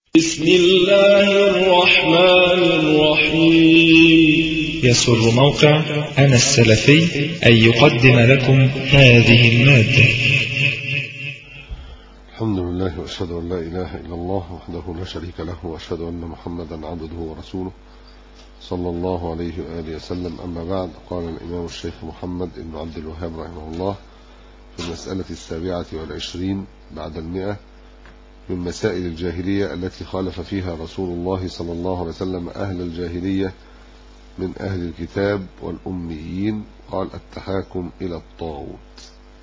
بسم الله الرحمن الرحيم. يسر موقع أنا السلفي أن يقدم لكم هذه المادة. الحمد لله وأشهد أن لا إله إلا الله وحده لا شريك له، وأشهد أن محمدا عبده ورسوله صلى الله عليه وآله وسلم. أما بعد، قال الإمام الشيخ محمد بن عبد الوهاب رحمه الله في المسألة 27 بعد 100 من مسائل الجاهلية التي خالف فيها رسول الله صلى الله عليه وسلم أهل الجاهلية من أهل الكتاب والأميين. قال: التحاكم إلى الطاغوت.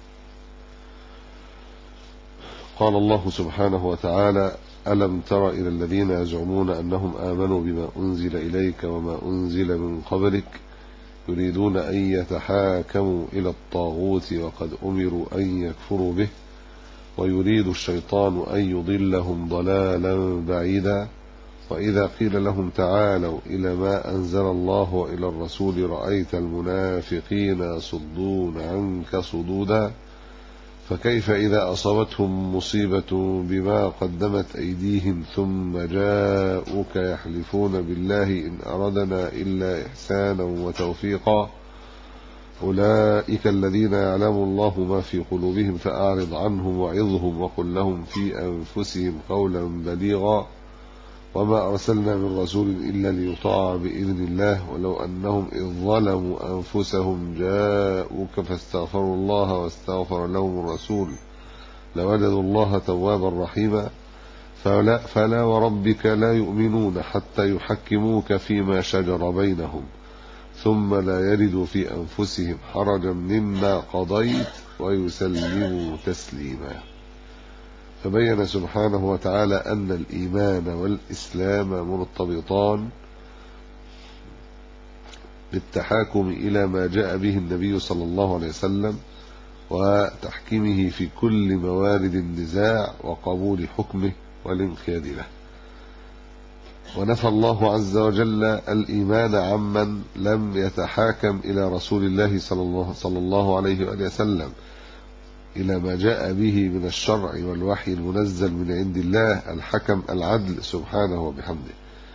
قال الله سبحانه وتعالى: ألم تر إلى الذين يزعمون أنهم آمنوا بما أنزل إليك وما أنزل من قبلك يريدون أن يتحاكموا إلى الطاغوت وقد أمروا أن يكفروا به ويريد الشيطان أن يضلهم ضلالا بعيدا. وإذا قيل لهم تعالوا إلى ما أنزل الله وإلى الرسول رأيت المنافقين يصدون عنك صدودا. فكيف إذا أصابتهم مصيبة بما قدمت أيديهم ثم جاءوك يحلفون بالله إن أردنا إلا إحسانا وتوفيقا أولئك الذين يعلم الله ما في قلوبهم فأعرض عنهم وعظهم وقل لهم في أنفسهم قولا بليغا. وما أرسلنا من رسول إلا ليطاع بإذن الله ولو أنهم إذ ظلموا أنفسهم جاءوك فاستغفروا الله واستغفر لهم الرسول لوجدوا الله توابا رحيما. فلا وربك لا يؤمنون حتى يحكموك فيما شجر بينهم ثم لا يجدوا في أنفسهم حرجا مما قضيت ويسلموا تسليما. فبين سبحانه وتعالى أن الإيمان والإسلام مرتبطان بالتحاكم إلى ما جاء به النبي صلى الله عليه وسلم وتحكيمه في كل موارد النزاع وقبول حكمه والانقياد له. ونفى الله عز وجل الإيمان عمن لم يتحاكم إلى رسول الله صلى الله عليه وآله وسلم إلى ما جاء به من الشرع والوحي المنزل من عند الله الحكم العدل سبحانه وبحمده.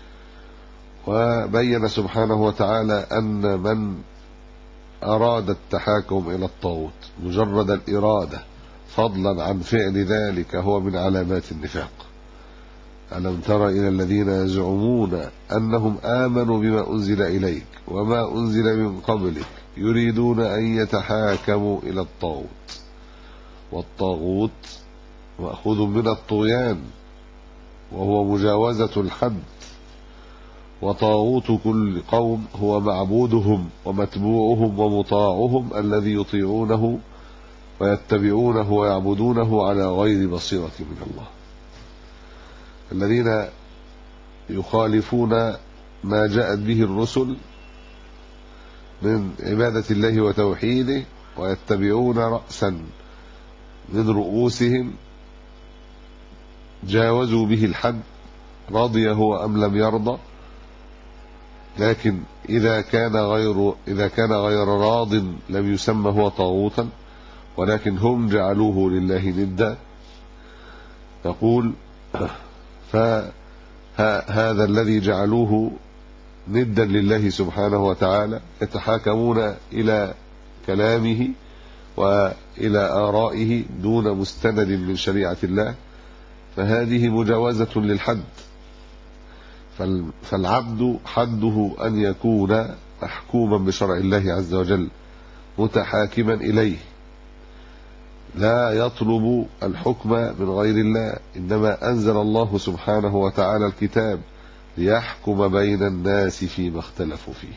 وبين سبحانه وتعالى أن من أراد التحاكم إلى الطاغوت مجرد الإرادة فضلا عن فعل ذلك هو من علامات النفاق. ألم تر إلى الذين يزعمون أنهم آمنوا بما أنزل إليك وما أنزل من قبلك يريدون أن يتحاكموا إلى الطاغوت. والطاغوت مأخوذ من الطغيان وهو مجاوزة الحد، وطاغوت كل قوم هو معبودهم ومتبوعهم ومطاعهم الذي يطيعونه ويتبعونه ويعبدونه على غير بصيرة من الله. الذين يخالفون ما جاءت به الرسل من عبادة الله وتوحيده ويتبعون رأسا من رؤوسهم جاوزوا به الحد رضي هو أم لم يرضى. لكن إذا كان غير راض لم يسمى هو طاغوتا، ولكن هم جعلوه لله ندا. يقول: فهذا الذي جعلوه ندا لله سبحانه وتعالى يتحاكمون إلى كلامه وإلى آرائه دون مستند من شريعة الله، فهذه مجاوزة للحد. فالعبد حده أن يكون محكوما بشرع الله عز وجل متحاكما إليه، لا يطلب الحكم من غير الله، إنما أنزل الله سبحانه وتعالى الكتاب ليحكم بين الناس فيما اختلفوا فيه.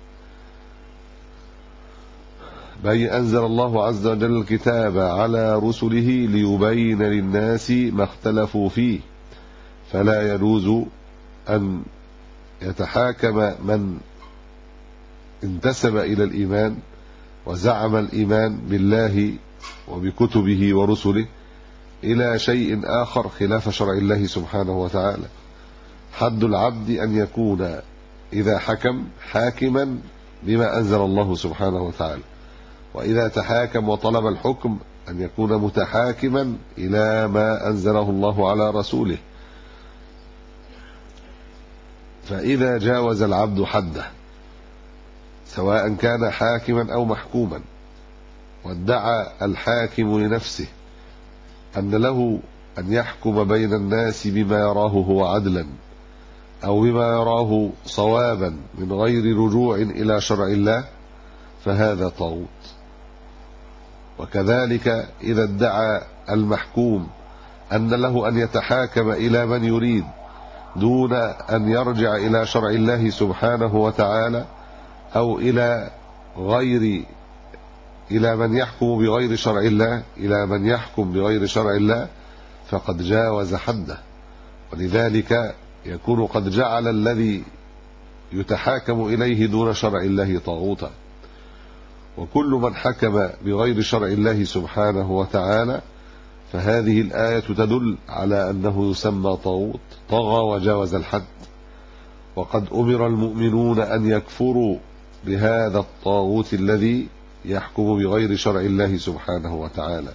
أنزل الله عز وجل الكتاب على رسله ليبين للناس ما اختلفوا فيه، فلا يجوز أن يتحاكم من انتسب إلى الإيمان وزعم الإيمان بالله وبكتبه ورسله إلى شيء آخر خلاف شرع الله سبحانه وتعالى. حد العبد أن يكون إذا حكم حاكما بما أنزل الله سبحانه وتعالى، وإذا تحاكم وطلب الحكم أن يكون متحاكما إلى ما أنزله الله على رسوله. فإذا جاوز العبد حده سواء كان حاكما أو محكوما، وادعى الحاكم لنفسه أن له أن يحكم بين الناس بما يراه هو عدلا أو بما يراه صوابا من غير رجوع إلى شرع الله، فهذا طاغوت. وكذلك إذا ادعى المحكوم أن له أن يتحاكم إلى من يريد دون أن يرجع إلى شرع الله سبحانه وتعالى أو إلى من يحكم بغير شرع الله، إلى من يحكم بغير شرع الله، فقد جاوز حده. ولذلك يكون قد جعل الذي يتحاكم إليه دون شرع الله طاغوتا. وكل من حكم بغير شرع الله سبحانه وتعالى فهذه الآية تدل على أنه يسمى طاغوت، طغى وجاوز الحد. وقد أمر المؤمنون أن يكفروا بهذا الطاغوت الذي يحكم بغير شرع الله سبحانه وتعالى،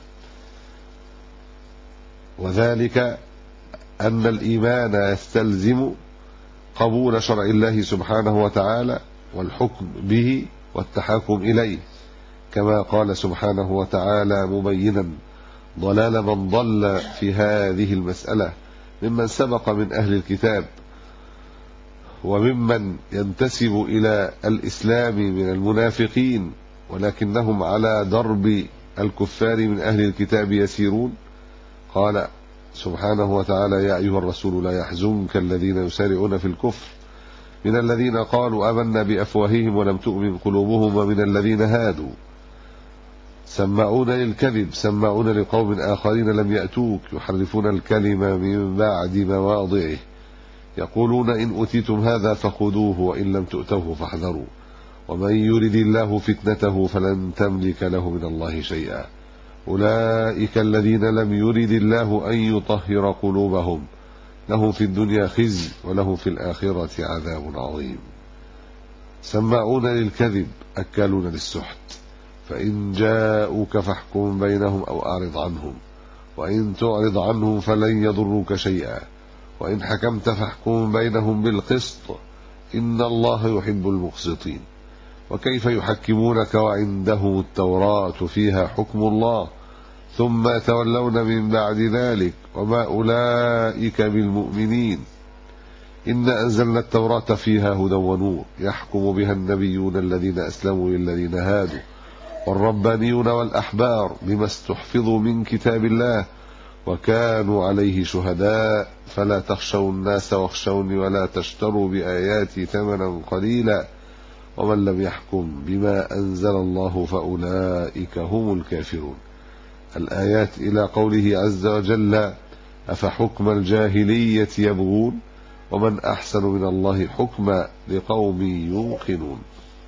وذلك أن الإيمان يستلزم قبول شرع الله سبحانه وتعالى والحكم به والتحاكم إليه، كما قال سبحانه وتعالى مبينا ضلال من ضل في هذه المسألة ممن سبق من أهل الكتاب وممن ينتسب إلى الإسلام من المنافقين ولكنهم على درب الكفار من أهل الكتاب يسيرون. قال سبحانه وتعالى يا أيها الرسول لا يحزنك الذين يسارعون في الكفر من الذين قالوا آمنا بأفواههم ولم تؤمن قلوبهم ومن الذين هادوا سماعون للكذب سماعون لقوم آخرين لم يأتوك يحرفون الكلمة من بعد مواضعه يقولون إن أوتيتم هذا فخذوه وإن لم تؤتوه فاحذروا ومن يرد الله فتنته فلن تملك له من الله شيئا أولئك الذين لم يرد الله أن يطهر قلوبهم لهم في الدنيا خزي ولهم في الآخرة عذاب عظيم. سماعون للكذب أكالون للسحت فإن جاءوك فاحكم بينهم أو أعرض عنهم وإن تعرض عنهم فلن يضروك شيئا وإن حكمت فاحكم بينهم بالقسط إن الله يحب المقسطين. وكيف يحكمونك وعندهم التوراة فيها حكم الله ثم يتولون من بعد ذلك وما أولئك بالمؤمنين إنا أنزلنا التوراة فيها هدى ونور يحكم بها النبيون الذين أسلموا للذين هادوا والربانيون والأحبار بما استحفظوا من كتاب الله وكانوا عليه شهداء فلا تخشوا الناس واخشوني ولا تشتروا بآياتي ثمنا قليلا ومن لم يحكم بما أنزل الله فأولئك هم الكافرون. الآيات إلى قوله عز وجل أفحكم الجاهلية يبغون ومن أحسن من الله حكما لقوم يوقنون.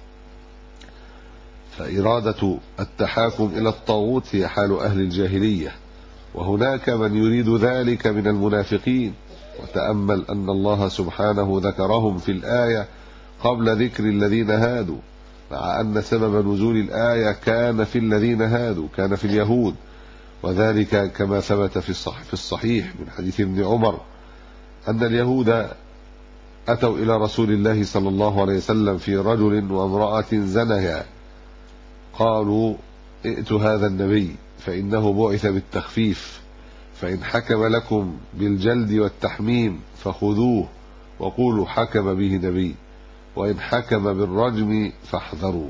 فإرادة التحاكم إلى الطاغوت هي حال أهل الجاهلية، وهناك من يريد ذلك من المنافقين. وتأمل أن الله سبحانه ذكرهم في الآية قبل ذكر الذين هادوا، مع أن سبب نزول الآية كان في الذين هادوا، كان في اليهود، وذلك كما ثبت في الصحيح من حديث ابن عمر أن اليهود أتوا إلى رسول الله صلى الله عليه وسلم في رجل وامرأة زنيا، قالوا ائتوا هذا النبي فإنه بعث بالتخفيف فإن حكم لكم بالجلد والتحميم فخذوه وقولوا حكم به نبي وإن حكم بالرجم فاحذروا.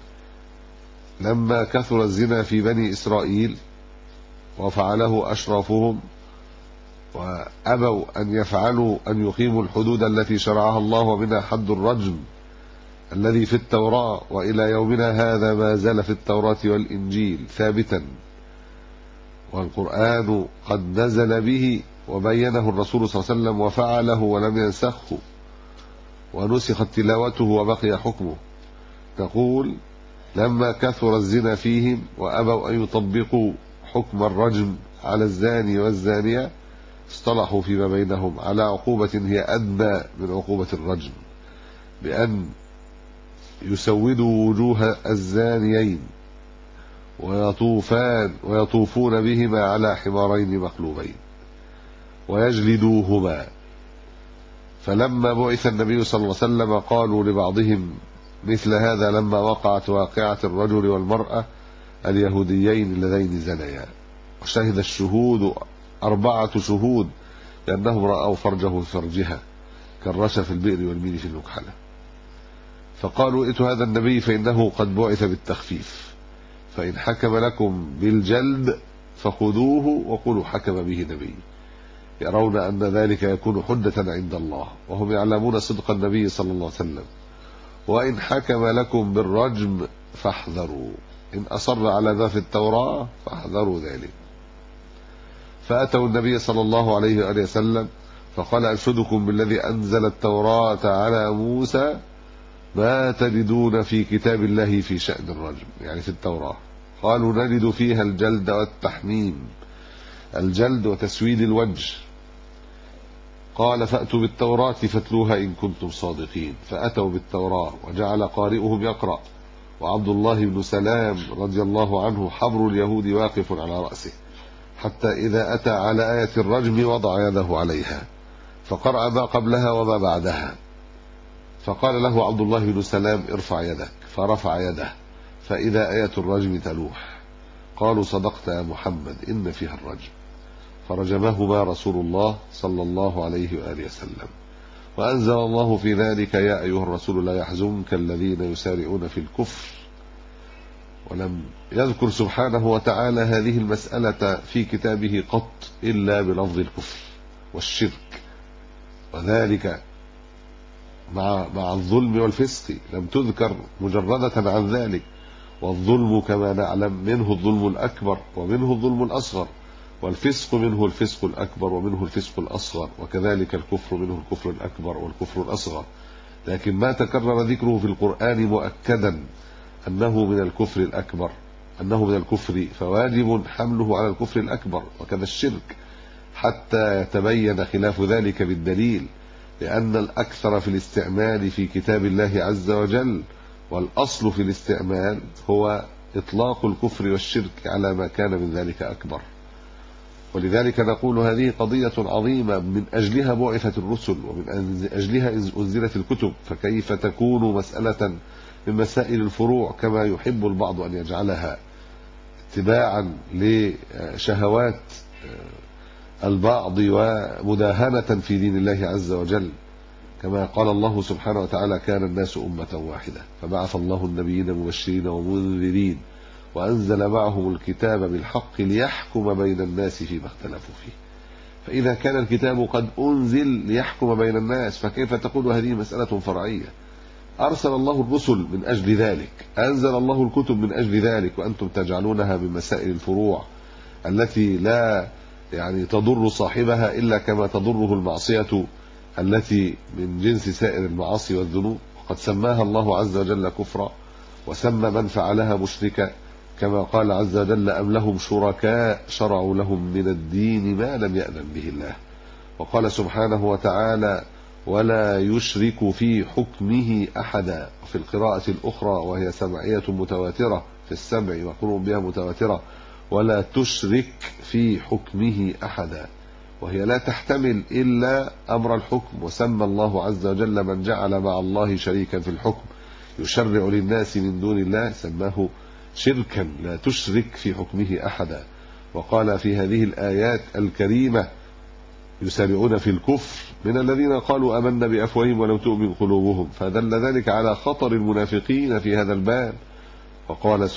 لما كثر الزنا في بني إسرائيل وفعله أشرافهم وأبوا أن يفعلوا أن يقيموا الحدود التي شرعها الله ومنها حد الرجم الذي في التوراة، وإلى يومنا هذا ما زال في التوراة والإنجيل ثابتا، والقرآن قد نزل به وبينه الرسول صلى الله عليه وسلم وفعله ولم ينسخه ونسخت تلاوته وبقي حكمه. تقول لما كثر الزنا فيهم وأبوا أن يطبقوا حكم الرجم على الزاني والزانية اصطلحوا فيما بينهم على عقوبة هي أدنى من عقوبة الرجم، بأن يسودوا وجوه الزانيين ويطوفون بهما على حمارين مقلوبين ويجلدوهما. فلما بعث النبي صلى الله عليه وسلم قالوا لبعضهم مثل هذا لما وقعت واقعة الرجل والمرأة اليهوديين اللذين زنيا، وشهد الشهود 4 شهود لأنهم رأوا فرجه في فرجها كالرشا في البئر والميل في المكحلة. فقالوا ائتوا هذا النبي فإنه قد بعث بالتخفيف، فإن حكم لكم بالجلد فخذوه وقولوا حكم به نبي، يرون أن ذلك يكون حجة عند الله، وهم يعلمون صدق النبي صلى الله عليه وسلم. وإن حكم لكم بالرجم فاحذروا، إن أصر على ذا في التوراة فاحذروا ذلك. فأتوا النبي صلى الله عليه وآله وسلم فقال أنشدكم بالذي أنزل التوراة على موسى ما تجدون في كتاب الله في شأن الرجم، يعني في التوراة. قالوا نجد فيها الجلد والتحميم، الجلد وتسويد الوجه. قال فأتوا بالتوراة فاتلوها إن كنتم صادقين. فأتوا بالتوراة وجعل قارئهم يقرأ، وعبد الله بن سلام رضي الله عنه حبر اليهود واقف على رأسه، حتى إذا أتى على آية الرجم وضع يده عليها فقرأ ما قبلها وما بعدها. فقال له عبد الله بن سلام ارفع يدك، فرفع يده فإذا آية الرجم تلوح. قالوا صدقت يا محمد إن فيها الرجم، فرجمهما رسول الله صلى الله عليه وآله وسلم. وأنزل الله في ذلك يا أيها الرسول لا يحزنك الذين يسارعون في الكفر. ولم يذكر سبحانه وتعالى هذه المسألة في كتابه قط إلا بلفظ الكفر والشرك، وذلك مع الظلم والفسق لم تذكر مجردة عن ذلك. والظلم كما نعلم منه الظلم الأكبر ومنه الظلم الأصغر، والفسق منه الفسق الأكبر ومنه الفسق الأصغر، وكذلك الكفر منه الكفر الأكبر والكفر الأصغر. لكن ما تكرر ذكره في القرآن مؤكدا أنه من الكفر الأكبر، أنه من الكفر، فواجب حمله على الكفر الأكبر، وكذا الشرك، حتى يتبين خلاف ذلك بالدليل، لأن الأكثر في الاستعمال في كتاب الله عز وجل، والأصل في الاستعمال هو إطلاق الكفر والشرك على ما كان من ذلك أكبر. ولذلك نقول هذه قضية عظيمة، من أجلها بعثت الرسل ومن أجلها أنزلت الكتب، فكيف تكون مسألة من مسائل الفروع كما يحب البعض أن يجعلها اتباعا لشهوات البعض ومداهنة في دين الله عز وجل، كما قال الله سبحانه وتعالى كان الناس أمة واحدة فبعث الله النبيين مبشرين ومنذرين وأنزل معهم الكتاب بالحق ليحكم بين الناس فيما اختلفوا فيه. فإذا كان الكتاب قد أنزل ليحكم بين الناس، فكيف تقول هذه مسألة فرعية؟ أرسل الله الرسل من أجل ذلك، أنزل الله الكتب من أجل ذلك، وأنتم تجعلونها من مسائل الفروع التي لا تضر صاحبها إلا كما تضره المعصية التي من جنس سائر المعاصي والذنوب. وقد سماها الله عز وجل كفرا، وسمى من فعلها مشركا، كما قال عز وجل أم لهم شركاء شرعوا لهم من الدين ما لم يأذن به الله. وقال سبحانه وتعالى ولا يشرك في حكمه أحدا، في القراءة الأخرى وهي سمعية متواترة في السمع مقرون بها متواترة، ولا تشرك في حكمه أحدا، وهي لا تحتمل إلا أمر الحكم. وسمى الله عز وجل من جعل مع الله شريكا في الحكم يشرع للناس من دون الله سماه شركا، لا تشرك في حكمه أحدا. وقال في هذه الآيات الكريمة يسارعون في الكفر من الذين قالوا آمنا بأفواههم ولم تؤمن قلوبهم، فدل ذلك على خطر المنافقين في هذا الباب. وقال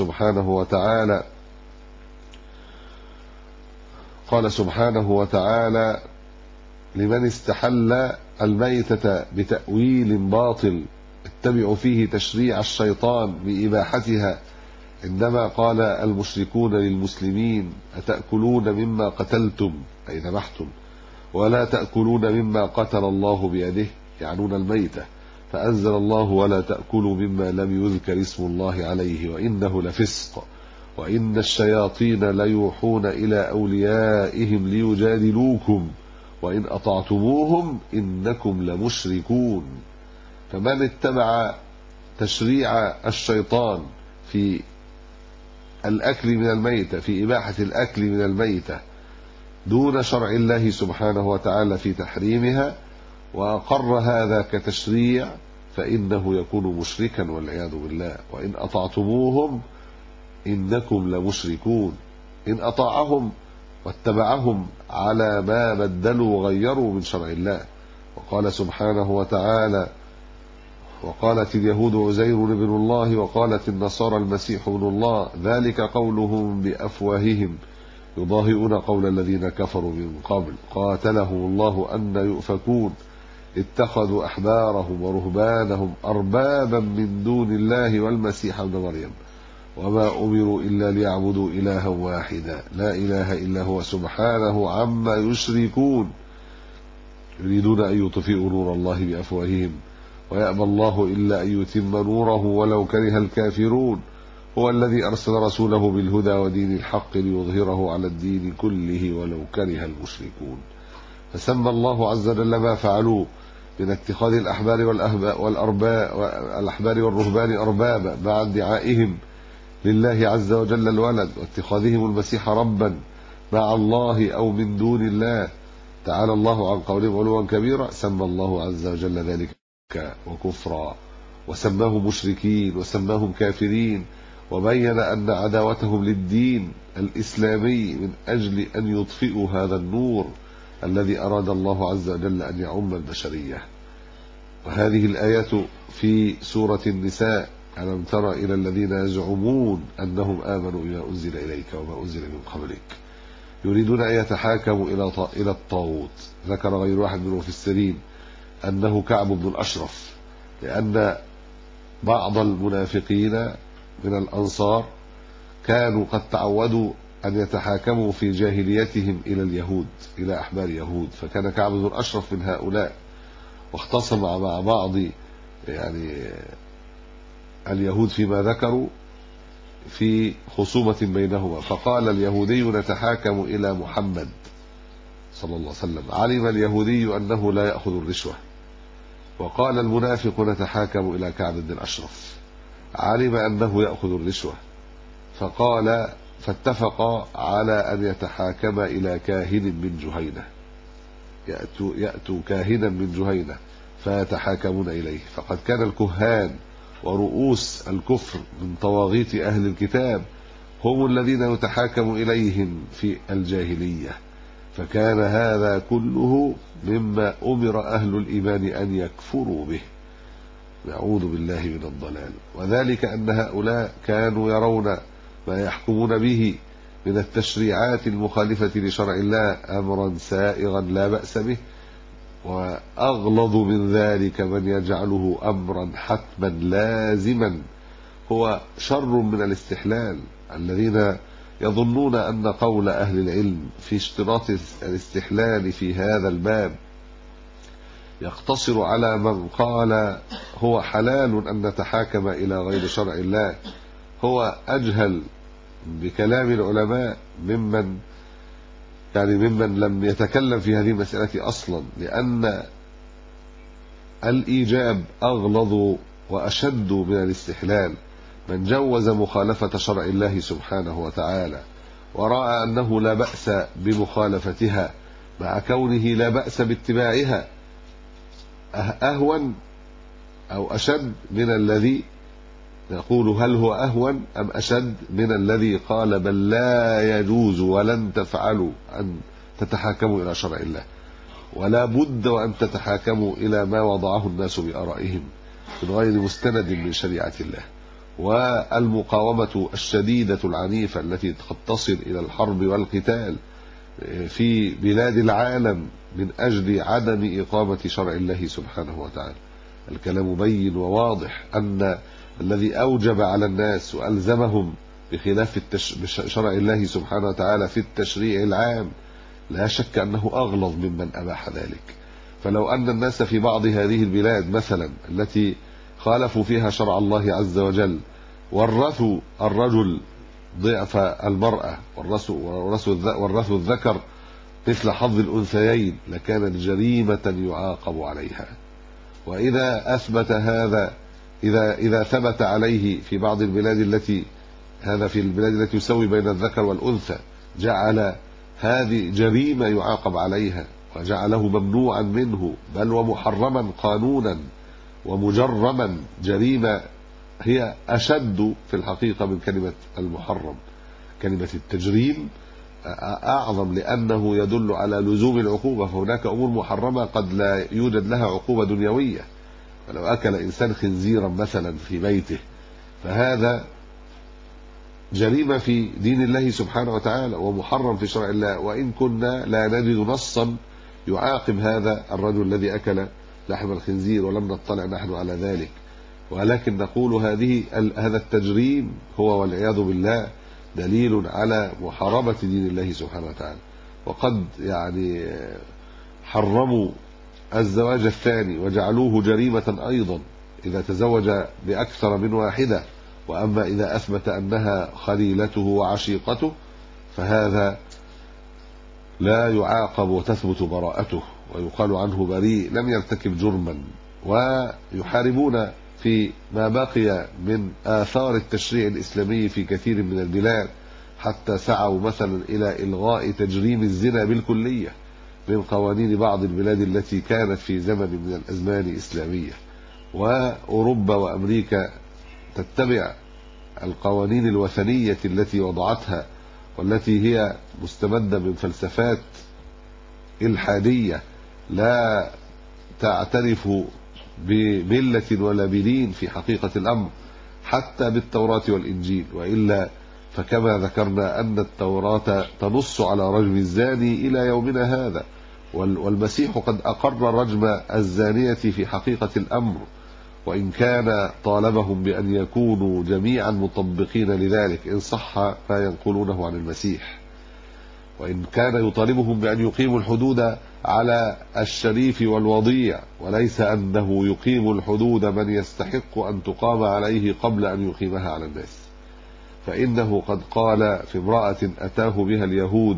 سبحانه وتعالى لمن استحل الميتة بتأويل باطل اتبعوا فيه تشريع الشيطان بإباحتها، عندما قال المشركون للمسلمين أتأكلون مما قتلتم أي ذبحتم ولا تأكلون مما قتل الله بيده، يعنون الميتة، فأنزل الله ولا تأكلوا مما لم يذكر اسم الله عليه وإنه لفسق وإن الشياطين ليوحون إلى أوليائهم ليجادلوكم وإن أطعتموهم إنكم لمشركون. فمن اتبع تشريع الشيطان في الأكل من الميتة، في إباحة الأكل من الميتة دون شرع الله سبحانه وتعالى في تحريمها، وأقر هذا كتشريع فإنه يكون مشركا والعياذ بالله. وإن أطعتموهم إنكم لمشركون. إن أطاعهم واتبعهم على ما بدلوا وغيروا من شرع الله. وقال سبحانه وتعالى: وقالت اليهود عزير ابن الله وقالت النصارى المسيح ابن الله ذلك قولهم بأفواههم يضاهئون قول الذين كفروا من قبل قاتلهم الله أن يؤفكون اتخذوا أحبارهم ورهبانهم أربابا من دون الله والمسيح ابن مريم وما أمروا إلا ليعبدوا إلها واحدا لا إله إلا هو سبحانه عما يشركون يريدون أن يطفئوا نور الله بأفواههم ويأبى الله إلا أن يتم نوره ولو كره الكافرون هو الذي أرسل رسوله بالهدى ودين الحق ليظهره على الدين كله ولو كره المشركون. فسمى الله عز وجل ما فعلوه من اتخاذ الأحبار والرهبان أربابا مع ادعائهم لله عز وجل الولد واتخاذهم المسيح ربا مع الله أو من دون الله تعالى الله عن قولهم علوا كبيرا. سمى الله عز وجل ذلك وكفرا وسماهم مشركين وسماهم كافرين وبين أن عداوتهم للدين الإسلامي من أجل أن يطفئوا هذا النور الذي أراد الله عز وجل أن يعم البشرية. وهذه الآية في سورة النساء: ألم تر إلى الذين يزعمون أنهم آمنوا بما أنزل إليك وما أنزل من قبلك يريدون أن يتحاكموا إلى الطاغوت. ذكر غير واحد من المفسرين أنه كعب بن الأشرف، لأن بعض المنافقين من الأنصار كانوا قد تعودوا أن يتحاكموا في جاهليتهم إلى اليهود، إلى أحبار يهود، فكان كعب بن الأشرف من هؤلاء، واختصم مع بعض اليهود فيما ذكروا في خصومة بينهما، فقال اليهودي: نتحاكم إلى محمد صلى الله عليه وسلم. علم اليهودي أنه لا يأخذ الرشوة، وقال المنافق: نتحاكم إلى كعب بن الأشرف. علم أنه يأخذ الرشوة، فاتفقا على أن يتحاكم إلى كاهن من جهينة، يأتوا كاهنا من جهينة فيتحاكمون إليه. فقد كان الكهان ورؤوس الكفر من طواغيت أهل الكتاب هم الذين يتحاكم إليهم في الجاهلية، فكان هذا كله مما أمر أهل الإيمان أن يكفروا به. نعوذ بالله من الضلال. وذلك أن هؤلاء كانوا يرون ما يحكمون به من التشريعات المخالفة لشرع الله أمرا سائغا لا بأس به، وأغلظ من ذلك من يجعله أمرا حتما لازما هو شر من الاستحلال، الذين يظنون أن قول أهل العلم في اشتراط الاستحلال في هذا الباب يقتصر على من قال هو حلال أن نتحاكم إلى غير شرع الله، هو أجهل بكلام العلماء ممن لم يتكلم في هذه المسألة أصلا، لأن الإيجاب أغلظ وأشد من الاستحلال. من جوز مخالفة شرع الله سبحانه وتعالى ورأى أنه لا بأس بمخالفتها مع كونه لا بأس باتباعها أهون أو أشد من الذي نقول هل هو أهون أم أشد من الذي قال بل لا يجوز ولن تفعلوا أن تتحاكموا إلى شرع الله، ولا بد وأن تتحاكموا إلى ما وضعه الناس بآرائهم من غير مستند من شريعة الله. والمقاومة الشديدة العنيفة التي قد تصل إلى الحرب والقتال في بلاد العالم من أجل عدم إقامة شرع الله سبحانه وتعالى. الكلام بين وواضح أن الذي أوجب على الناس وألزمهم بخلاف شرع الله سبحانه وتعالى في التشريع العام لا شك أنه أغلظ ممن أباح ذلك. فلو أن الناس في بعض هذه البلاد مثلا التي خالفوا فيها شرع الله عز وجل ورثوا الرجل ضعف المرأة ورثوا الذكر مثل حظ الأنثيين لكانت جريمة يعاقب عليها. وإذا أثبت هذا إذا ثبت عليه في بعض البلاد التي يسوي بين الذكر والأنثى جعل هذه جريمة يعاقب عليها وجعله ممنوعا منه، بل ومحرما قانونا ومجرما، جريمة هي أشد في الحقيقة من كلمة المحرم. كلمة التجريم أعظم لأنه يدل على لزوم العقوبة، فهناك أمور محرمة قد لا يوجد لها عقوبة دنيوية. فلو أكل إنسان خنزيرا مثلا في بيته فهذا جريمة في دين الله سبحانه وتعالى ومحرم في شرع الله، وإن كنا لا نجد نصا يعاقب هذا الرجل الذي أكل لحم الخنزير ولم نطلع نحن على ذلك، ولكن نقول هذا التجريم هو والعياذ بالله دليل على محاربة دين الله سبحانه وتعالى. وقد حرموا الزواج الثاني وجعلوه جريمة أيضا إذا تزوج بأكثر من واحدة، وأما إذا أثبت أنها خليلته وعشيقته فهذا لا يعاقب وتثبت براءته ويقال عنه بريء لم يرتكب جرما. ويحاربون في ما بقي من آثار التشريع الإسلامي في كثير من البلاد، حتى سعوا مثلا إلى إلغاء تجريم الزنا بالكلية من قوانين بعض البلاد التي كانت في زمن من الأزمان إسلامية. وأوروبا وأمريكا تتبع القوانين الوثنية التي وضعتها، والتي هي مستمدة من فلسفات إلحادية لا تعترف بملة ولا بدين في حقيقة الأمر، حتى بالتوراة والإنجيل. وإلا فكما ذكرنا أن التوراة تنص على رجم الزاني إلى يومنا هذا، والمسيح قد أقر رجم الزانية في حقيقة الأمر، وإن كان طالبهم بأن يكونوا جميعا مطبقين لذلك إن صح ما ينقلونه عن المسيح، وإن كان يطالبهم بأن يقيموا الحدود على الشريف والوضيع، وليس أنه يقيم الحدود من يستحق أن تقام عليه قبل أن يقيمها على الناس. فإنه قد قال في امرأة أتاه بها اليهود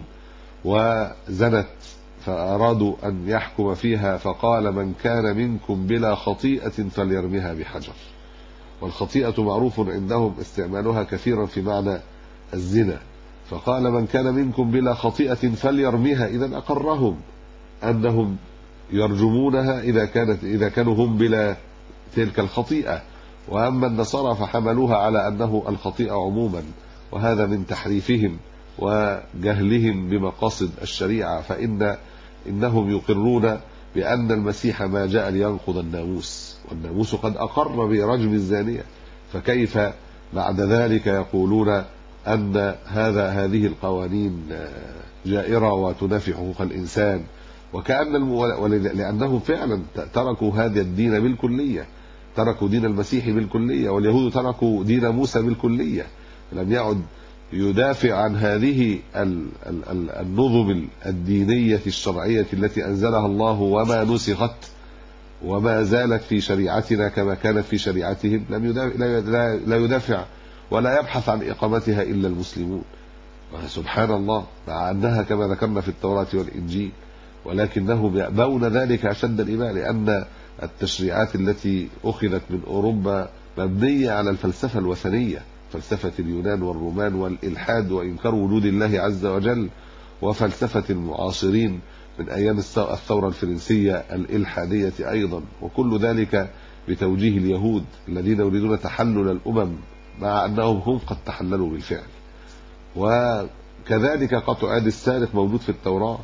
وزنت فأرادوا أن يحكم فيها، فقال من كان منكم بلا خطيئة فليرمها بحجر. والخطيئة معروف عندهم استعمالها كثيرا في معنى الزنا، فقال من كان منكم بلا خطيئة فليرمها، إذن أقرهم أنهم يرجمونها إذا كانوا هم بلا تلك الخطيئة. وأما النصارى فحملوها على أنه الخطيئة عموما، وهذا من تحريفهم وجهلهم بمقاصد الشريعة، فإنهم يقرون بأن المسيح ما جاء لينقض الناموس، والناموس قد أقر برجم الزانية، فكيف بعد ذلك يقولون أن هذه القوانين جائرة وتنافي حقوق الإنسان؟ لأنهم فعلا تركوا هذا الدين بالكلية، تركوا دين المسيح بالكلية، واليهود تركوا دين موسى بالكلية، لم يعد يدافع عن هذه النظم الدينية الشرعية التي أنزلها الله وما نسخت وما زالت في شريعتنا كما كانت في شريعتهم. لا يدافع ولا يبحث عن إقامتها إلا المسلمون. سبحان الله، مع أنها كما ذكرنا في التوراة والإنجيل، ولكنهم يأبون ذلك أشد الإباء، لأن التشريعات التي أخذت من أوروبا مبنية على الفلسفة الوثنية، فلسفة اليونان والرومان والإلحاد وإنكار وجود الله عز وجل، وفلسفة المعاصرين من أيام الثورة الفرنسية الإلحادية أيضا، وكل ذلك بتوجيه اليهود الذين يريدون تحلل الأمم مع أنهم هم قد تحللوا بالفعل. وكذلك قطع يد السارق موجود في التوراة،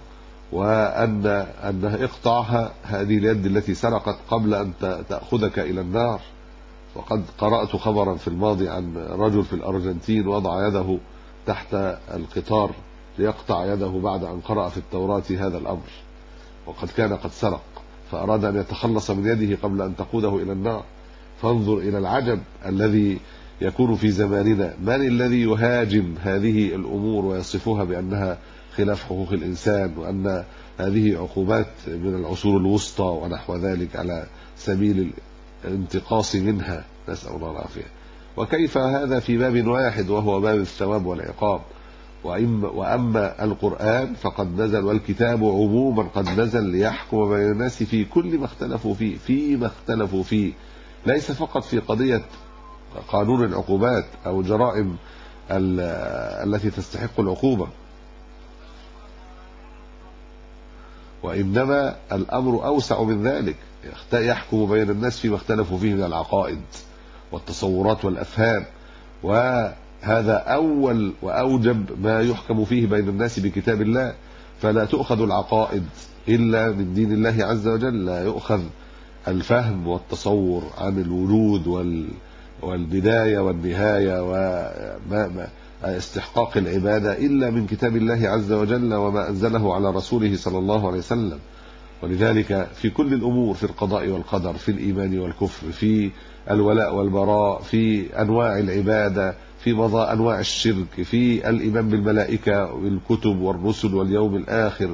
وأنها اقطعها هذه اليد التي سرقت قبل أن تأخذك إلى النار. وقد قرأت خبرا في الماضي عن رجل في الأرجنتين وضع يده تحت القطار ليقطع يده بعد أن قرأ في التوراة هذا الأمر، وقد كان قد سرق، فأراد أن يتخلص من يده قبل أن تقوده إلى النار. فانظر إلى العجب الذي يكون في زماننا، من الذي يهاجم هذه الأمور ويصفها بأنها خلاف حقوق الإنسان، وأن هذه عقوبات من العصور الوسطى ونحو ذلك على سبيل الانتقاص منها، نسأل الله العافية. وكيف هذا في باب واحد وهو باب الثواب والعقاب؟ وأما القرآن فقد نزل، والكتاب عموما قد نزل ليحكم بين الناس في كل ما اختلفوا فيما اختلفوا فيه، ليس فقط في قضية قانون العقوبات أو جرائم التي تستحق العقوبة. وإنما الأمر أوسع من ذلك، يحكم بين الناس فيما اختلفوا فيه من العقائد والتصورات والأفهام، وهذا أول وأوجب ما يحكم فيه بين الناس بكتاب الله. فلا تؤخذ العقائد إلا من دين الله عز وجل، لا يؤخذ الفهم والتصور عن الوجود والبداية والنهاية واستحقاق العبادة إلا من كتاب الله عز وجل وما أنزله على رسوله صلى الله عليه وسلم. ولذلك في كل الأمور، في القضاء والقدر، في الإيمان والكفر، في الولاء والبراء، في أنواع العبادة، في أنواع الشرك، في الإيمان بالملائكة والكتب والرسل واليوم الآخر،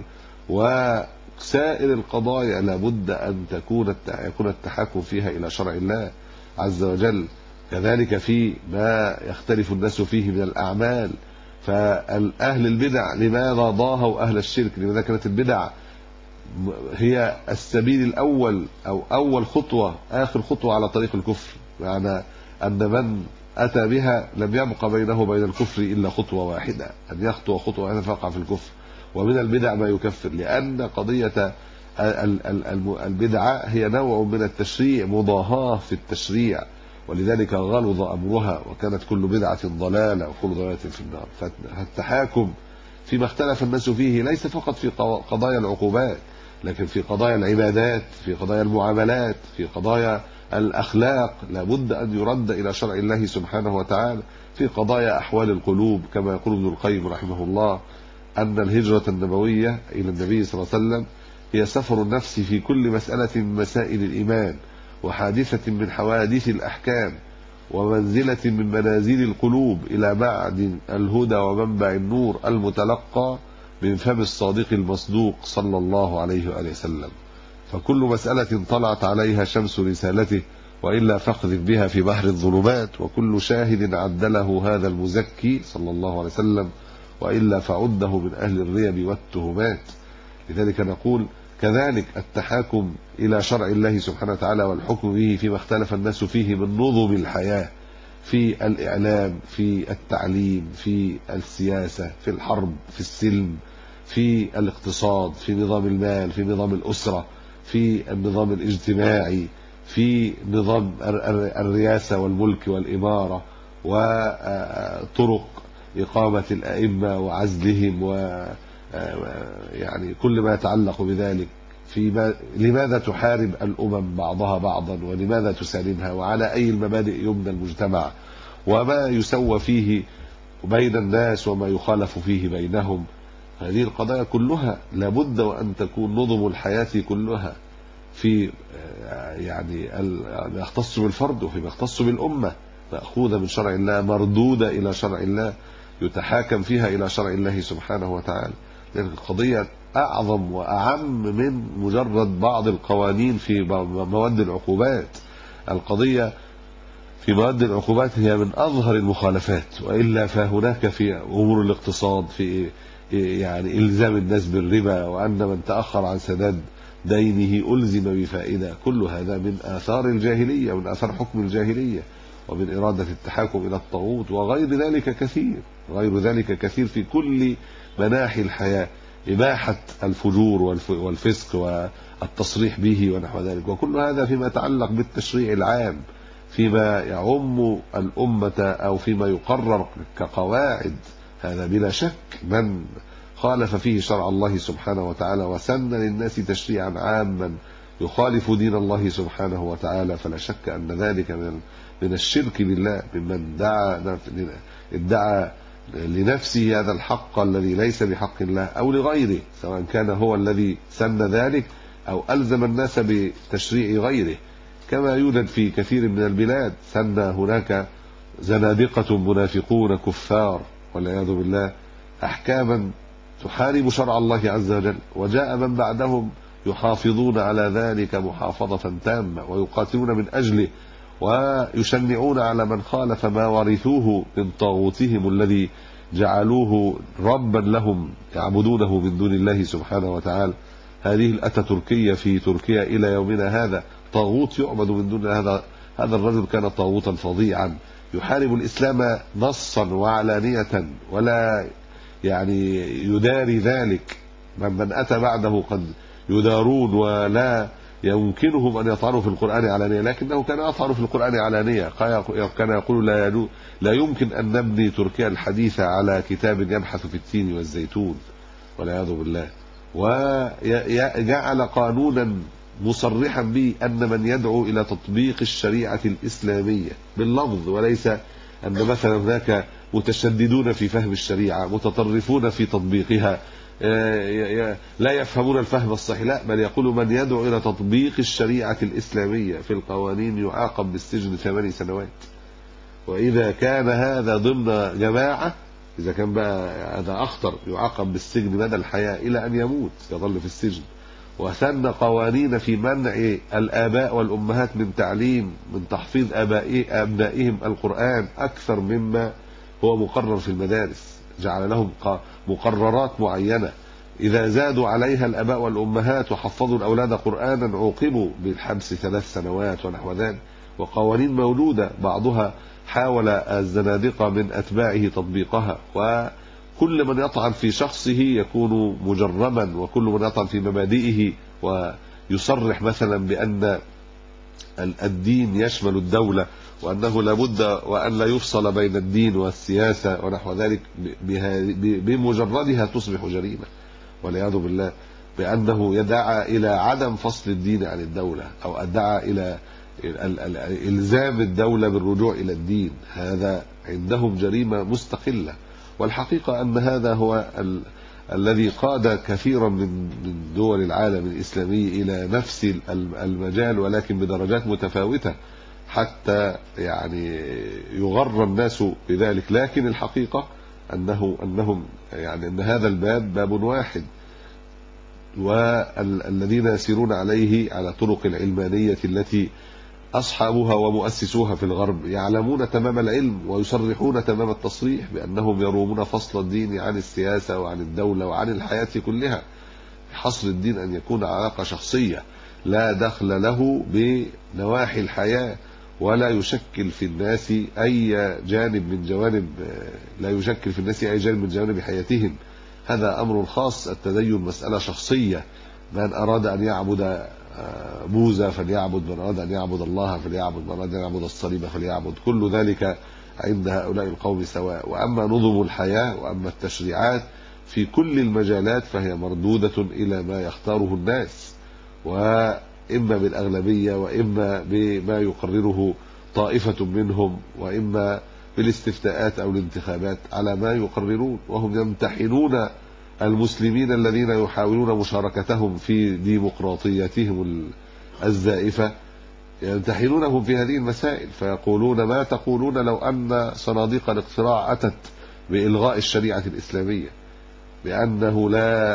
وسائر القضايا لابد أن يكون التحاكم فيها إلى شرع الله عز وجل. كذلك في ما يختلف الناس فيه من الأعمال، فأهل البدع لماذا ضاهوا أهل الشرك؟ لماذا كانت البدع هي السبيل الأول أو أول خطوة آخر خطوة على طريق الكفر؟ معنى أن من أتى بها لم يبقى بينه وبين الكفر إلا خطوة واحدة، أن يخطو خطوة واحدة فيقع في الكفر. ومن البدع ما يكفر، لأن قضية البدعة هي نوع من التشريع، مضاهاة في التشريع، ولذلك غلظ أمرها وكانت كل بدعة ضلالة وكل ضلالة في النار. فالتحاكم فيما اختلف الناس فيه ليس فقط في قضايا العقوبات، لكن في قضايا العبادات، في قضايا المعاملات، في قضايا الأخلاق، لابد أن يرد إلى شرع الله سبحانه وتعالى. في قضايا أحوال القلوب كما يقول ابن القيم رحمه الله أن الهجرة النبوية إلى النبي صلى الله عليه وسلم هي سفر النفس في كل مسألة من مسائل الإيمان، وحادثة من حوادث الأحكام، ومنزلة من منازل القلوب، إلى معدن الهدى ومنبع النور المتلقى من فم الصادق المصدوق صلى الله عليه وآله وسلم. فكل مسألة طلعت عليها شمس رسالته، وإلا فاقذف بها في بحر الظلمات، وكل شاهد عدله هذا المزكي صلى الله عليه وسلم، وإلا فعده من أهل الريب والتهمات. لذلك نقول كذلك التحاكم إلى شرع الله سبحانه وتعالى والحكم به فيما اختلف الناس فيه من نظم الحياة، في الإعلام، في التعليم، في السياسة، في الحرب، في السلم، في الاقتصاد، في نظام المال، في نظام الأسرة، في النظام الاجتماعي، في نظام الرئاسة والملك والإمارة، وطرق إقامة الأئمة وعزلهم، يعني كل ما يتعلق بذلك. لماذا تحارب الأمم بعضها بعضا، ولماذا تسالمها، وعلى أي المبادئ يبنى المجتمع، وما يسوى فيه بين الناس وما يخالف فيه بينهم. هذه القضايا كلها لابد وأن تكون نظم الحياة كلها في يعني يختص بالفرد وفيما يختص بالأمة مأخوذة من شرع الله، مردودة إلى شرع الله، يتحاكم فيها إلى شرع الله سبحانه وتعالى. لأن القضية أعظم وأعم من مجرد بعض القوانين في مواد العقوبات. القضية في مواد العقوبات هي من أظهر المخالفات، وإلا فهناك في أمور الاقتصاد في يعني إلزام الناس بالربا، وأن من تأخر عن سداد دينه ألزم بفائدة. كل هذا من آثار الجاهلية، من آثار حكم الجاهلية، ومن إرادة التحاكم إلى الطاغوت، وغير ذلك كثير، غير ذلك كثير في كل مناحي الحياة، إباحة الفجور والفسق والتصريح به ونحو ذلك. وكل هذا فيما يتعلق بالتشريع العام، فيما يعم الأمة أو فيما يقرر كقواعد. هذا بلا شك من خالف فيه شرع الله سبحانه وتعالى وسن للناس تشريعا عاما يخالف دين الله سبحانه وتعالى، فلا شك أن ذلك من الشرك بالله، ممن ادعى لنفسه هذا الحق الذي ليس بحق الله أو لغيره، سواء كان هو الذي سن ذلك أو ألزم الناس بتشريع غيره. كما يوجد في كثير من البلاد سن هناك زنادقة منافقون كفار والعياذ بالله أحكاما تحارب شرع الله عز وجل، وجاء من بعدهم يحافظون على ذلك محافظة تامة، ويقاتلون من أجله، ويشنعون على من خالف ما ورثوه من طاغوتهم الذي جعلوه ربا لهم يعبدونه من دون الله سبحانه وتعالى. هذه الأتاتوركية في تركيا إلى يومنا هذا طاغوت يعبد من دون هذا الرجل كان طاغوتا فظيعا يحارب الإسلام نصا وعلانية، ولا يعني يداري ذلك. من أتى بعده قد يدارون ولا يمكنهم أن يطعنوا في القرآن علانية، لكنه كان يطعن في القرآن علانية. كان يقول لا يمكن أن نبني تركيا الحديثة على كتاب يبحث في التين والزيتون والعياذ بالله. وجعل قانونا مصرحا به أن من يدعو إلى تطبيق الشريعة الإسلامية باللفظ، وليس أن مثلا هناك متشددون في فهم الشريعة متطرفون في تطبيقها لا يفهمون الفهم الصحيح، لا، بل يقول من يدعو إلى تطبيق الشريعة الإسلامية في القوانين يعاقب بالسجن 8 سنوات. وإذا كان هذا ضمن جماعة، إذا كان بقى هذا أخطر، يعاقب بالسجن مدى الحياة إلى أن يموت يظل في السجن. وسن قوانين في منع الآباء والأمهات من تعليم من تحفيظ أبنائهم القرآن أكثر مما هو مقرر في المدارس. جعل لهم مقررات معينة، إذا زادوا عليها الآباء والأمهات وحفظوا الأولاد قرآنا عوقبوا بالحبس 3 سنوات ونحو ذلك. وقوانين مولودة بعضها حاول الزنادقة من أتباعه تطبيقها. وكل من يطعن في شخصه يكون مجرما، وكل من يطعن في مبادئه ويصرح مثلا بأن الدين يشمل الدولة وأنه لابد وأن لا يفصل بين الدين والسياسة ونحو ذلك، بمجردها تصبح جريمة والعياذ بالله، بأنه يدعى إلى عدم فصل الدين عن الدولة، أو أدعى إلى إلزام الدولة بالرجوع إلى الدين. هذا عندهم جريمة مستقلة. والحقيقة أن هذا هو الذي قاد كثيرا من دول العالم الإسلامي إلى نفس المجال، ولكن بدرجات متفاوتة حتى يعني يغر الناس بذلك. لكن الحقيقة أنهم يعني أن هذا الباب باب واحد، والذين يسيرون عليه على طرق العلمانية التي أصحابها ومؤسسوها في الغرب يعلمون تمام العلم ويصرحون تمام التصريح بأنهم يرومون فصل الدين عن السياسة وعن الدولة وعن الحياة كلها. حصر الدين أن يكون علاقة شخصية لا دخل له بنواحي الحياة، ولا يشكل في الناس أي جانب من جوانب جوانب حياتهم. هذا أمر خاص. التدين مسألة شخصية، من أراد أن يعبد بوذا فليعبد، من أراد أن يعبد الله فليعبد، من أراد أن يعبد الصليب فليعبد، كل ذلك عند هؤلاء القوم سواء. وأما نظم الحياة وأما التشريعات في كل المجالات فهي مردودة إلى ما يختاره الناس، وإما بالأغلبية وإما بما يقرره طائفة منهم، وإما بالاستفتاءات أو الانتخابات على ما يقررون. وهم يمتحنون المسلمين الذين يحاولون مشاركتهم في ديمقراطيتهم الزائفة، يمتحنونهم في هذه المسائل، فيقولون ما تقولون لو أن صناديق الاقتراع أتت بإلغاء الشريعة الإسلامية، بأنه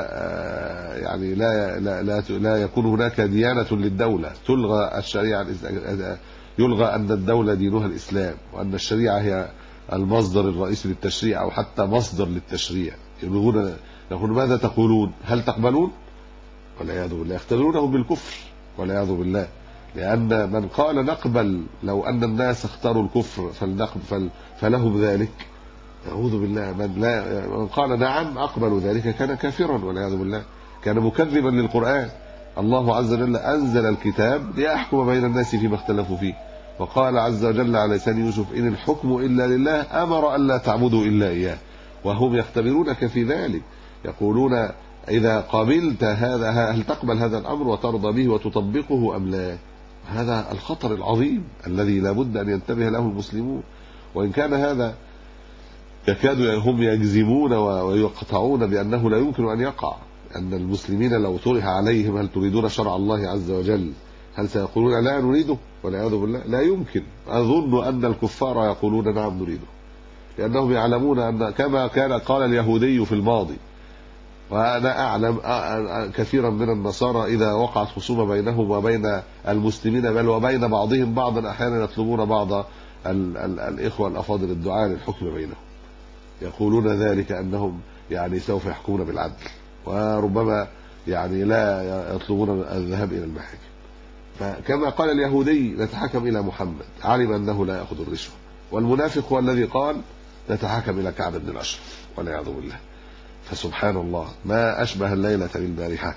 لا يكون هناك ديانة للدولة، تلغى الشريعة، يلغى أن الدولة دينها الإسلام، وأن الشريعة هي المصدر الرئيسي للتشريع أو حتى مصدر للتشريع. يقول ماذا تقولون؟ هل تقبلون؟ والعياذ بالله يختبرونهم بالكفر والعياذ بالله. لأن من قال نقبل لو أن الناس اختاروا الكفر فلهم ذلك، أعوذ بالله. من قال نعم أقبل ذلك كان كافرا والعياذ بالله، كان مكذبا للقرآن. الله عز وجل أنزل الكتاب ليحكم بين الناس فيما اختلفوا فيه، وقال عز وجل على لسان يوسف إن الحكم إلا لله أمر ألا تعبدوا إلا إياه، وهم يختبرونك في ذلك. يقولون إذا قبلت هذا هل تقبل هذا الأمر وترضى به وتطبقه أم لا؟ هذا الخطر العظيم الذي لا بد أن ينتبه له المسلمون. وإن كان هذا يكاد هم يجزمون ويقطعون بأنه لا يمكن أن يقع، أن المسلمين لو طرح عليهم هل تريدون شرع الله عز وجل هل سيقولون لا نريده والعياذ بالله؟ لا يمكن. أظن أن الكفار يقولون نعم نريده، لأنهم يعلمون أن كما قال اليهودي في الماضي، وأنا أعلم كثيرا من النصارى إذا وقعت خصومة بينهم وبين المسلمين بل وبين بعضهم بعضا أحيانا يطلبون بعض الإخوة الأفاضل الدعاء للحكم بينهم، يقولون ذلك أنهم يعني سوف يحكمون بالعدل، وربما يعني لا يطلبون الذهاب إلى المحاكم. فكما قال اليهودي نتحكم إلى محمد، علم أنه لا يأخذ الرشوة، والمنافق هو الذي قال نتحكم إلى كعب بن الأشرف والعياذ بالله. فسبحان الله، ما أشبه الليلة بالبارحة،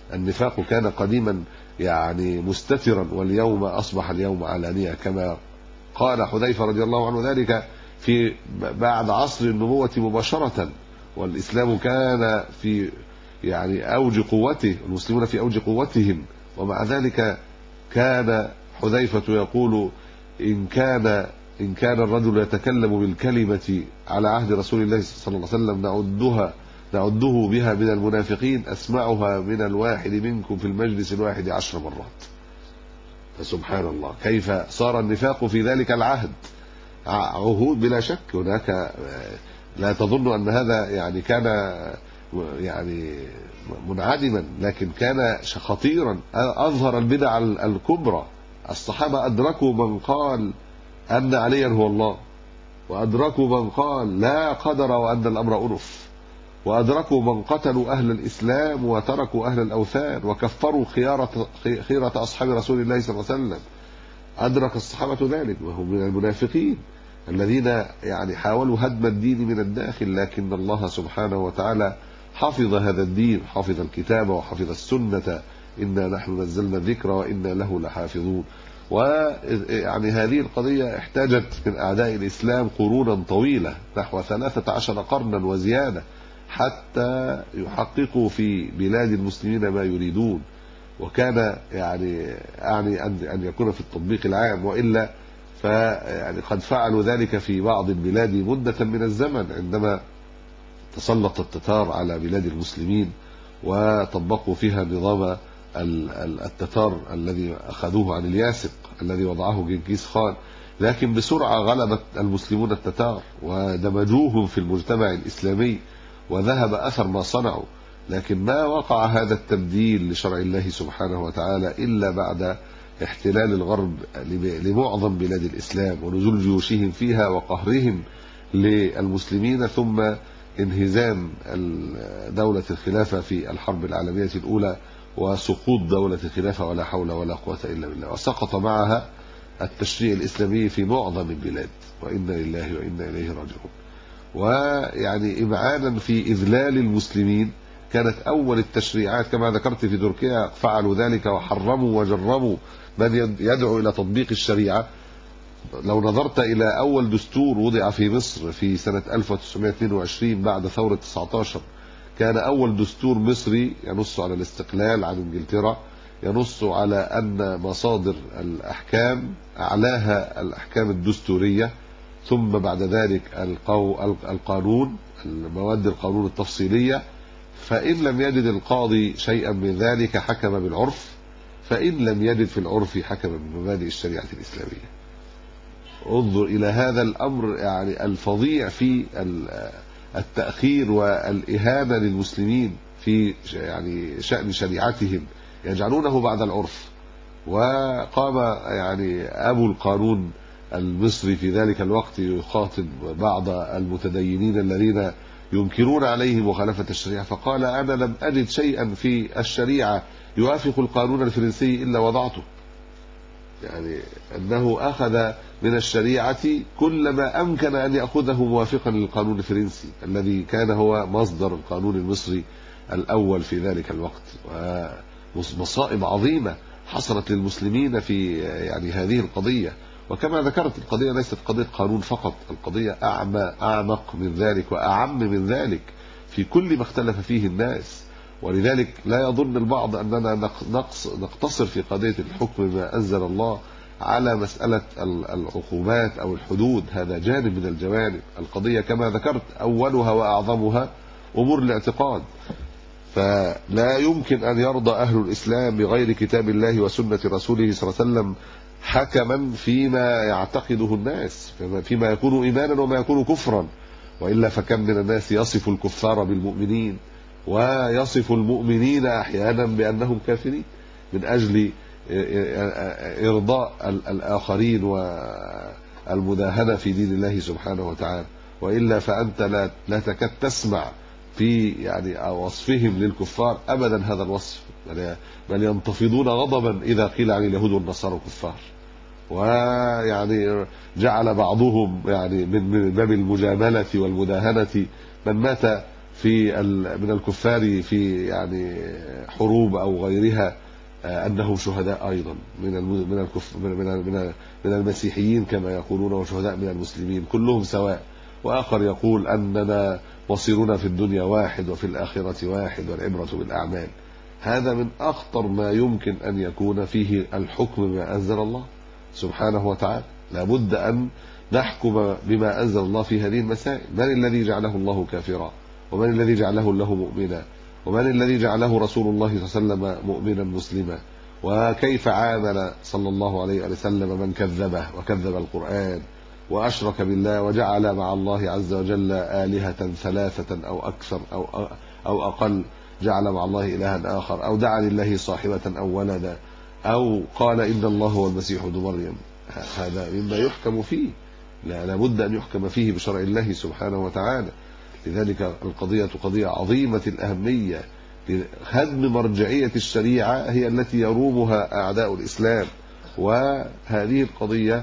النفاق كان قديما يعني مستترا، واليوم أصبح اليوم علانية، كما قال حذيفة رضي الله عنه ذلك في بعد عصر النبوة مباشرة، والإسلام كان في يعني أوج قوته، المسلمون في أوج قوتهم، ومع ذلك كان حذيفة يقول إن كان الرجل يتكلم بالكلمة على عهد رسول الله صلى الله عليه وسلم نعده بها من المنافقين أسمعها من الواحد منكم في المجلس الواحد 10 مرات. فسبحان الله كيف صار النفاق في ذلك العهد عهود بلا شك. هناك لا تظن أن هذا يعني كان يعني منعدما، لكن كان خطيرا، أظهر البدع الكبرى. الصحابة أدركوا من قال أن عليا هو الله، وأدركوا من قال لا قدر وأن الأمر أنف، وأدركوا من قتلوا أهل الإسلام وتركوا أهل الأوثان وكفروا خيرة أصحاب رسول الله صلى الله عليه وسلم. أدرك الصحابة ذلك، وهم من المنافقين الذين يعني حاولوا هدم الدين من الداخل، لكن الله سبحانه وتعالى حفظ هذا الدين، حفظ الكتاب وحفظ السنة، إنا نحن نزلنا الذكر وإنا له لحافظون. ويعني هذه القضية احتاجت من أعداء الإسلام قرونا طويلة نحو 13 قرنا وزيادة حتى يحققوا في بلاد المسلمين ما يريدون، وكان يعني أن يكون في التطبيق العام، وإلا فيعني قد فعلوا ذلك في بعض البلاد مدة من الزمن عندما تسلط التتار على بلاد المسلمين وطبقوا فيها نظام التتار الذي أخذوه عن الياسق الذي وضعه جنكيز خان. لكن بسرعة غلبت المسلمون التتار ودمجوهم في المجتمع الإسلامي وذهب أثر ما صنعوا، لكن ما وقع هذا التبديل لشرع الله سبحانه وتعالى إلا بعد احتلال الغرب لمعظم بلاد الإسلام ونزول جيوشهم فيها وقهرهم للمسلمين، ثم انهزام دولة الخلافة في الحرب العالمية الأولى وسقوط دولة الخلافة ولا حول ولا قوة إلا بالله، وسقط معها التشريع الإسلامي في معظم البلاد، وإنا لله وإنا إليه راجعون. ويعني إمعانا في إذلال المسلمين كانت أول التشريعات كما ذكرت في تركيا، فعلوا ذلك وحرموا وجرموا من يدعو إلى تطبيق الشريعة. لو نظرت إلى أول دستور وضع في مصر في سنة 1922 بعد ثورة 19، كان أول دستور مصري ينص على الاستقلال عن إنجلترا، ينص على أن مصادر الأحكام أعلاها الأحكام الدستورية، ثم بعد ذلك القانون، المواد القانون التفصيلية، فإن لم يجد القاضي شيئا من ذلك حكم بالعرف، فإن لم يجد في العرف حكم بمبادئ الشريعة الإسلامية. انظر إلى هذا الأمر يعني الفظيع في التأخير والإهانة للمسلمين في يعني شأن شريعتهم، يجعلونه بعد العرف. وقام يعني أبو القانون المصري في ذلك الوقت يخاطب بعض المتدينين الذين ينكرون عليه مخالفة الشريعة، فقال أنا لم أجد شيئا في الشريعة يوافق القانون الفرنسي إلا وضعته، يعني أنه أخذ من الشريعة كل ما أمكن أن يأخذه موافقا للقانون الفرنسي الذي كان هو مصدر القانون المصري الأول في ذلك الوقت. ومصائب عظيمة حصلت للمسلمين في يعني هذه القضية. وكما ذكرت القضية ليست قضية قانون فقط، القضية أعمق من ذلك وأعم من ذلك في كل ما اختلف فيه الناس. ولذلك لا يظن البعض أننا نقتصر في قضية الحكم ما أنزل الله على مسألة العقوبات أو الحدود، هذا جانب من الجوانب. القضية كما ذكرت أولها وأعظمها أمور الاعتقاد، فلا يمكن أن يرضى أهل الإسلام بغير كتاب الله وسنة رسوله صلى الله عليه وسلم حكما فيما يعتقده الناس، فيما يكون إيمانا وما يكون كفرا، وإلا فكم من الناس يصف الكفار بالمؤمنين ويصف المؤمنين أحيانا بأنهم كافرين من أجل إرضاء الآخرين والمداهنة في دين الله سبحانه وتعالى. وإلا فأنت لا تكاد تسمع في يعني وصفهم للكفار أبدا هذا الوصف، بل ينتفضون غضبا إذا قيل عن اليهود والنصارى كفار. ويعني جعل بعضهم يعني من باب المجاملة والمداهنة من مات من الكفار في يعني حروب أو غيرها أنهم شهداء أيضا من المسيحيين كما يقولون، وشهداء من المسلمين كلهم سواء. وآخر يقول أننا مصيرنا في الدنيا واحد وفي الآخرة واحد والعبرة بالأعمال. هذا من أخطر ما يمكن أن يكون فيه الحكم بما أنزل الله سبحانه وتعالى. لابد أن نحكم بما أنزل الله في هذه المسائل. من الذي جعله الله كافرا؟ ومن الذي جعله الله مؤمنا؟ ومن الذي جعله رسول الله صلى الله عليه وسلم مؤمنا مسلما؟ وكيف عامل صلى الله عليه وسلم من كذبه وكذب القرآن وأشرك بالله وجعل مع الله عز وجل آلهة ثلاثة أو أكثر أو أقل، جعل مع الله إلها آخر، أو دعا لله صاحبة أو ولدا، أو قال إن الله هو المسيح ابن مريم. هذا مما يحكم فيه، لابد أن يحكم فيه بشرع الله سبحانه وتعالى. لذلك القضية قضية عظيمة الأهمية. هدم مرجعية الشريعة هي التي يرومها أعداء الإسلام، وهذه القضية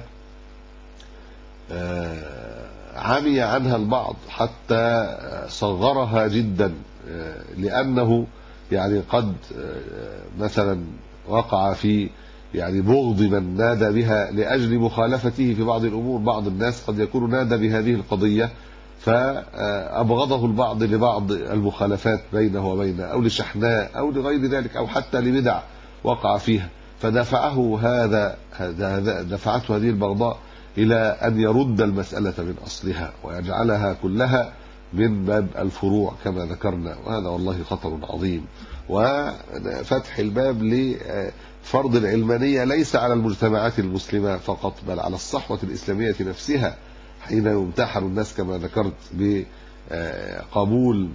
عمي عنها البعض حتى صغرها جدا، لأنه يعني قد مثلا وقع في يعني بغض من نادى بها لأجل مخالفته في بعض الأمور. بعض الناس قد يكون نادى بهذه القضية فأبغضه البعض لبعض المخالفات بينه وبينه، أو لشحناء أو لغير ذلك، أو حتى لبدع وقع فيها، فدفعته دفعته هذه البغضاء إلى أن يرد المسألة من أصلها ويجعلها كلها من باب الفروع كما ذكرنا، وهذا والله خطر عظيم. وفتح الباب لفرض العلمانية ليس على المجتمعات المسلمة فقط، بل على الصحوة الإسلامية نفسها، حين يمتحن الناس كما ذكرت بقبول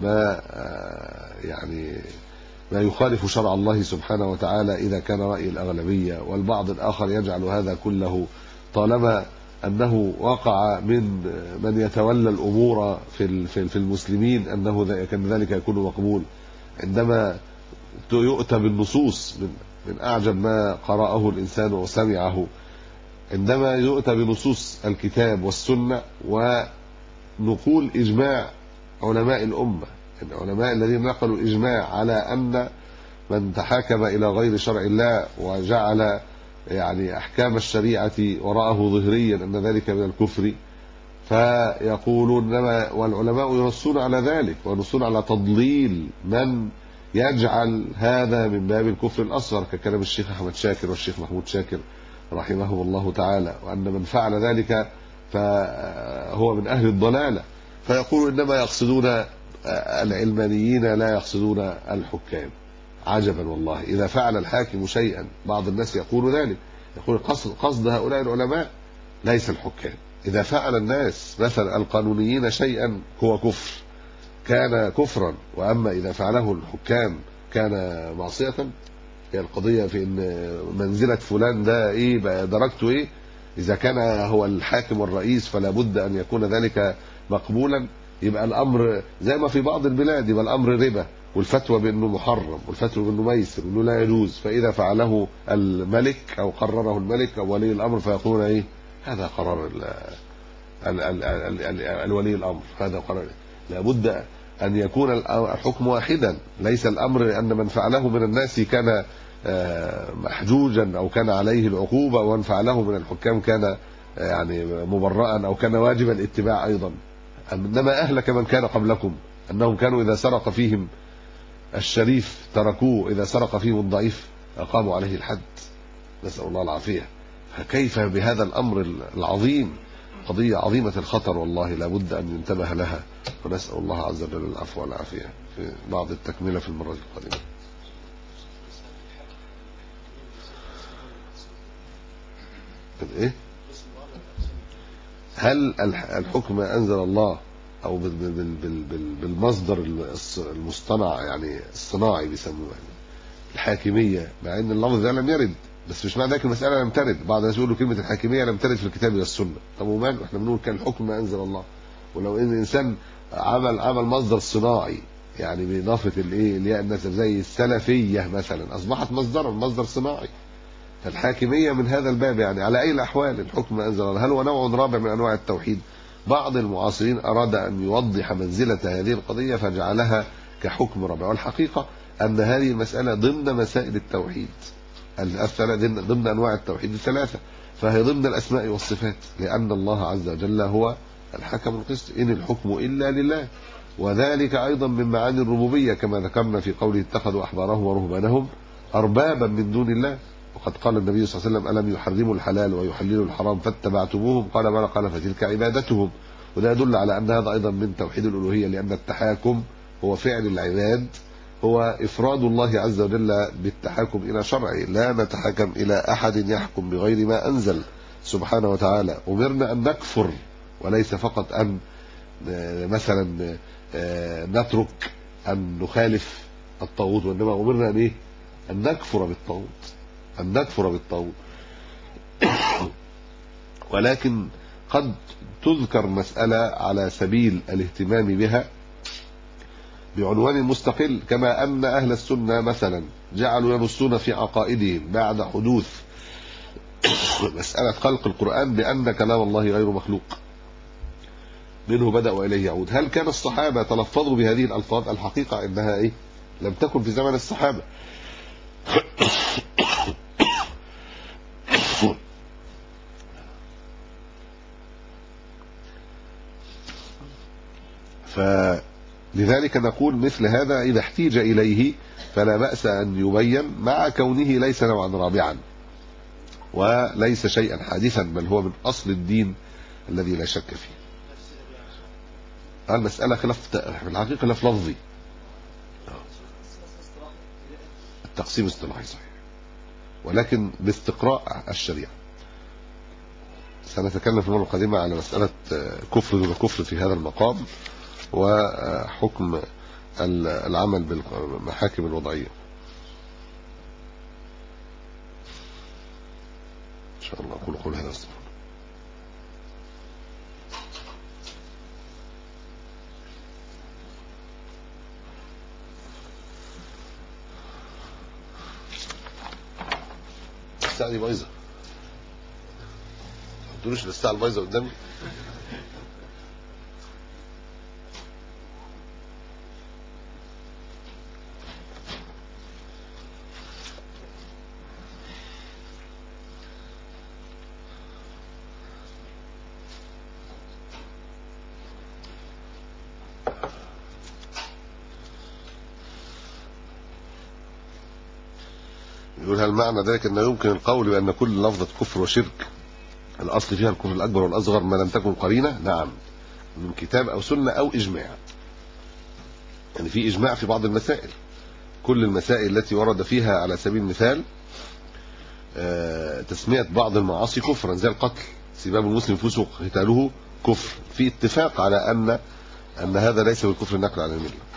ما يخالف شرع الله سبحانه وتعالى إذا كان رأي الأغلبية. والبعض الآخر يجعل هذا كله طالما أنه وقع من يتولى الأمور في المسلمين أنه كان ذلك يكون مقبول. عندما يؤتى بالنصوص من أعجب ما قرأه الإنسان وسمعه، عندما يؤتى بنصوص الكتاب والسنة ونقول إجماع علماء الأمة، العلماء الذين نقلوا الإجماع على أن من تحاكم إلى غير شرع الله وجعل يعني أحكام الشريعة وراءه ظهريا أن ذلك من الكفر، فيقولون والعلماء ينصون على ذلك وينصون على تضليل من يجعل هذا من باب الكفر الأصغر، ككلام الشيخ أحمد شاكر والشيخ محمود شاكر رحمهم الله تعالى، وأن من فعل ذلك فهو من أهل الضلالة. فيقولوا إنما يقصدون العلمانيين لا يقصدون الحكام. عجبا والله، إذا فعل الحاكم شيئا، بعض الناس يقول ذلك، يقول قصد هؤلاء العلماء ليس الحكام. إذا فعل الناس مثلا القانونيين شيئا هو كفر، كان كفرا، وأما إذا فعله الحكام كان معصية. هي القضية في إن منزلة فلان ده إيه بقى، درجته إيه. إذا كان هو الحاكم والرئيس فلا بد أن يكون ذلك مقبولا، يبقى الأمر زي ما في بعض البلاد يبقى الأمر ربا، والفتوى بأنه محرم، والفتوى بأنه ميسر، وأنه لا يجوز. فإذا فعله الملك أو قرره الملك أو ولي الأمر فيقولون إيه، هذا قرار الولي الأمر، هذا قرار. لابد أن يكون الحكم واحدا، ليس الأمر أن من فعله من الناس كان محجوجا أو كان عليه العقوبة، ومن فعله من الحكام كان يعني مبرئا أو كان واجب الاتباع أيضا. إنما أهلك من كان قبلكم أنهم كانوا إذا سرق فيهم الشريف تركوه، إذا سرق فيهم الضعيف أقاموا عليه الحد، نسأل الله العافية. فكيف بهذا الأمر العظيم؟ قضية عظيمة الخطر والله، لابد أن ينتبه لها، ونسأل الله عز وجل العفو والعافية. في بعض التكملة في المرة القادمة. إيه؟ هل الحكم أنزل الله أو بالمصدر المصطنع، يعني الصناعي بيسموه يعني الحاكمية، مع أن اللفظ ده لم يرد، بس مش معنى ذلك المسألة لم ترد. بعض الناس يقولوا كلمة الحاكمية لم ترد في الكتاب والسنة. طب ومال، احنا بنقول كان الحكم ما أنزل الله. ولو إن الإنسان عمل مصدر صناعي، يعني بإضافة الياء النسب، زي السلفية مثلا، أصبحت مصدر صناعي. فالحاكمية من هذا الباب، يعني على أي الأحوال الحكم ما أنزل الله. هل هو نوع رابع من أنواع التوحيد؟ بعض المعاصرين أراد أن يوضح منزلة هذه القضية فجعلها كحكم رابع، والحقيقة أن هذه المسألة ضمن مسائل التوحيد ضمن أنواع التوحيد الثلاثة، فهي ضمن الأسماء والصفات، لأن الله عز وجل هو الحكم القسط، إن الحكم إلا لله. وذلك أيضا من معاني الربوبية كما ذكرنا في قوله اتخذوا أحبارهم ورهبانهم أربابا من دون الله. وقد قال النبي صلى الله عليه وسلم ألم يحرموا الحلال ويحللوا الحرام فاتبعتموهم؟ قال بلى، قال فتلك عبادتهم. وده يدل على أن هذا أيضا من توحيد الألوهية، لأن التحاكم هو فعل العباد، هو إفراد الله عز وجل بالتحاكم إلى شرعه، لا نتحاكم إلى أحد يحكم بغير ما أنزل سبحانه وتعالى. أمرنا أن نكفر وليس فقط أن مثلا نترك أن نخالف الطاغوت، وإنما أمرنا أن إيه؟ أن نكفر بالطاغوت، أن نكفر بالطاغوت. ولكن قد تذكر مسألة على سبيل الاهتمام بها بعنوان مستقل، كما أن أهل السنة مثلا جعلوا ينصون في عقائدهم بعد حدوث مسألة خلق القرآن بأن كلام الله غير مخلوق، منه بدأ وإليه يعود. هل كان الصحابة تلفظوا بهذه الألفاظ؟ الحقيقة إنها إيه؟ لم تكن في زمن الصحابة. فلذلك نقول مثل هذا إذا احتيج إليه فلا بأس أن يبين، مع كونه ليس نوعا رابعا وليس شيئا حادثا، بل هو من أصل الدين الذي لا شك فيه. المسألة خلاف في الحقيقة خلاف لفظي، التقسيم اصطلاحي صحيح، ولكن باستقراء الشريعة. سنتكلم في المرة القادمة على مسألة كفر دون كفر في هذا المقام، وحكم العمل بالمحاكم الوضعية إن شاء الله. أقول قول هذا استغفر. الساعة دي بايظة، ما تقولوش الساعة البايظة قدامي. يقول هل معنى ذلك أنه يمكن القول بأن كل لفظة كفر وشرك الأصل فيها الكفر الأكبر والأصغر ما لم تكن قرينة؟ نعم، من كتاب أو سنة أو إجماع. يعني في إجماع في بعض المسائل، كل المسائل التي ورد فيها على سبيل المثال تسمية بعض المعاصي كفرا زي القتل، سباب المسلم فسوق قتاله كفر، في اتفاق على أن هذا ليس بالكفر النقل على الملة.